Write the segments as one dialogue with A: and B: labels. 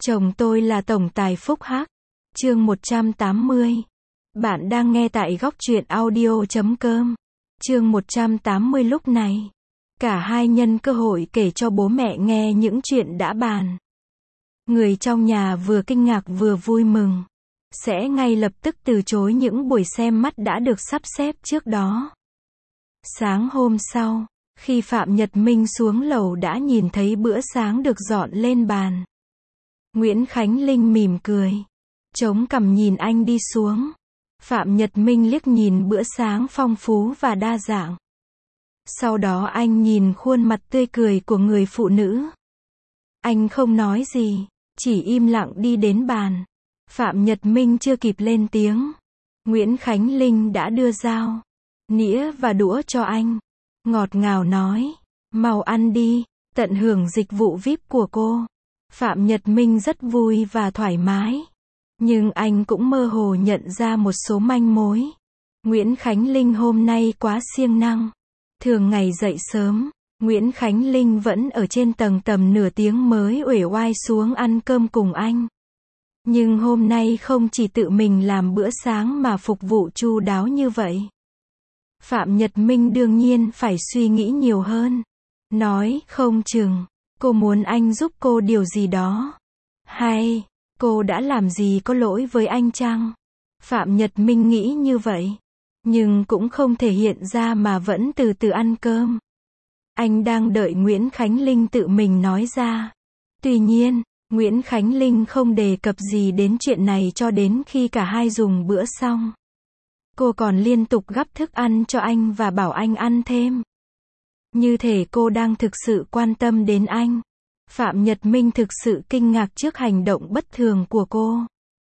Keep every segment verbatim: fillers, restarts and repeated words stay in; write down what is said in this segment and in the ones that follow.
A: Chồng tôi là tổng tài phúc hắc. Chương một trăm tám mươi. Bạn đang nghe tại góc truyện audio chấm com. Chương một trăm tám mươi. Lúc này, cả hai nhân cơ hội kể cho bố mẹ nghe những chuyện đã bàn. Người trong nhà vừa kinh ngạc vừa vui mừng. Sẽ ngay lập tức từ chối những buổi xem mắt đã được sắp xếp trước đó. Sáng hôm sau, khi Phạm Nhật Minh xuống lầu đã nhìn thấy bữa sáng được dọn lên bàn. Nguyễn Khánh Linh mỉm cười, chống cằm nhìn anh đi xuống. Phạm Nhật Minh liếc nhìn bữa sáng phong phú và đa dạng. Sau đó anh nhìn khuôn mặt tươi cười của người phụ nữ. Anh không nói gì, chỉ im lặng đi đến bàn. Phạm Nhật Minh chưa kịp lên tiếng, Nguyễn Khánh Linh đã đưa dao, nĩa và đũa cho anh. Ngọt ngào nói, mau ăn đi, tận hưởng dịch vụ vi ai pi của cô. Phạm Nhật Minh rất vui và thoải mái. Nhưng anh cũng mơ hồ nhận ra một số manh mối. Nguyễn Khánh Linh hôm nay quá siêng năng. Thường ngày dậy sớm, Nguyễn Khánh Linh vẫn ở trên tầng tầm nửa tiếng mới uể oai xuống ăn cơm cùng anh. Nhưng hôm nay không chỉ tự mình làm bữa sáng mà phục vụ chu đáo như vậy. Phạm Nhật Minh đương nhiên phải suy nghĩ nhiều hơn. Nói, không chừng, cô muốn anh giúp cô điều gì đó. Hay, cô đã làm gì có lỗi với anh chăng? Phạm Nhật Minh nghĩ như vậy. Nhưng cũng không thể hiện ra mà vẫn từ từ ăn cơm. Anh đang đợi Nguyễn Khánh Linh tự mình nói ra. Tuy nhiên, Nguyễn Khánh Linh không đề cập gì đến chuyện này cho đến khi cả hai dùng bữa xong. Cô còn liên tục gắp thức ăn cho anh và bảo anh ăn thêm. Như thể cô đang thực sự quan tâm đến anh. Phạm Nhật Minh thực sự kinh ngạc trước hành động bất thường của cô.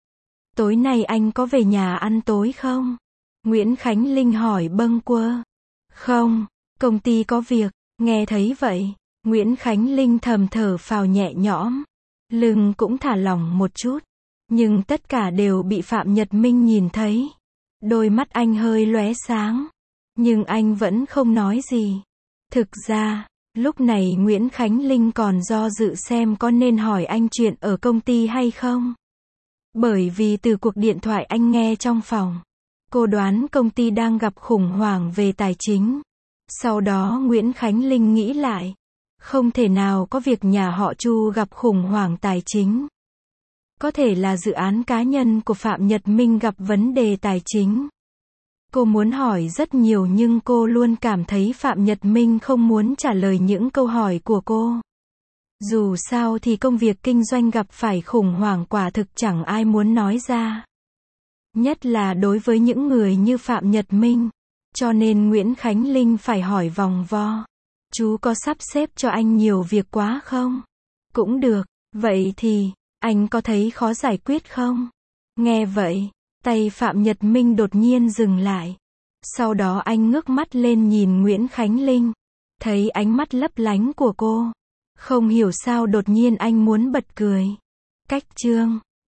A: Tối nay anh có về nhà ăn tối không? Nguyễn Khánh Linh hỏi bâng quơ. Không, công ty có việc. Nghe thấy vậy, Nguyễn Khánh Linh thầm thở phào nhẹ nhõm. Lưng cũng thả lỏng một chút. Nhưng tất cả đều bị Phạm Nhật Minh nhìn thấy. Đôi mắt anh hơi lóe sáng. Nhưng anh vẫn không nói gì. Thực ra, lúc này Nguyễn Khánh Linh còn do dự xem có nên hỏi anh chuyện ở công ty hay không. Bởi vì từ cuộc điện thoại anh nghe trong phòng, cô đoán công ty đang gặp khủng hoảng về tài chính. Sau đó Nguyễn Khánh Linh nghĩ lại. Không thể nào có việc nhà họ Chu gặp khủng hoảng tài chính. Có thể là dự án cá nhân của Phạm Nhật Minh gặp vấn đề tài chính. Cô muốn hỏi rất nhiều nhưng cô luôn cảm thấy Phạm Nhật Minh không muốn trả lời những câu hỏi của cô. Dù sao thì công việc kinh doanh gặp phải khủng hoảng quả thực chẳng ai muốn nói ra. Nhất là đối với những người như Phạm Nhật Minh. Cho nên Nguyễn Khánh Linh phải hỏi vòng vo. Chú có sắp xếp cho anh nhiều việc quá không? Cũng được. Vậy thì, anh có thấy khó giải quyết không? Nghe vậy, tay Phạm Nhật Minh đột nhiên dừng lại. Sau đó anh ngước mắt lên nhìn Nguyễn Khánh Linh. Thấy ánh mắt lấp lánh của cô. Không hiểu sao đột nhiên anh muốn bật cười. Cách chương